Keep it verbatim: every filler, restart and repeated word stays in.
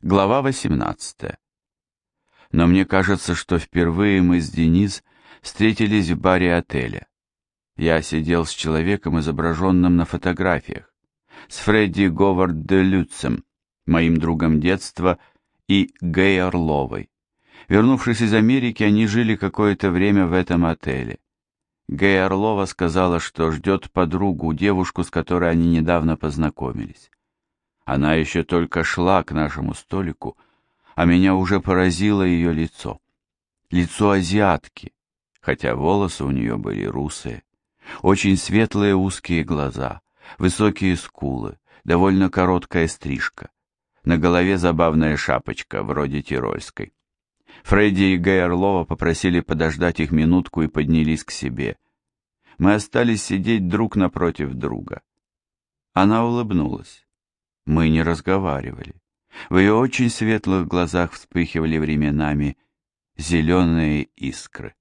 Глава восемнадцатая. Но мне кажется, что впервые мы с Денис встретились в баре отеля. Я сидел с человеком, изображенным на фотографиях, с Фредди Говард де Люцем, моим другом детства, и Гэй Орловой. Вернувшись из Америки, они жили какое-то время в этом отеле. Гэй Орлова сказала, что ждет подругу, девушку, с которой они недавно познакомились. Она еще только шла к нашему столику, а меня уже поразило ее лицо. Лицо азиатки, хотя волосы у нее были русые. Очень светлые узкие глаза, высокие скулы, довольно короткая стрижка. На голове забавная шапочка, вроде тирольской. Фредди и Гэй Орлова попросили подождать их минутку и поднялись к себе. Мы остались сидеть друг напротив друга. Она улыбнулась. Мы не разговаривали. В ее очень светлых глазах вспыхивали временами зеленые искры.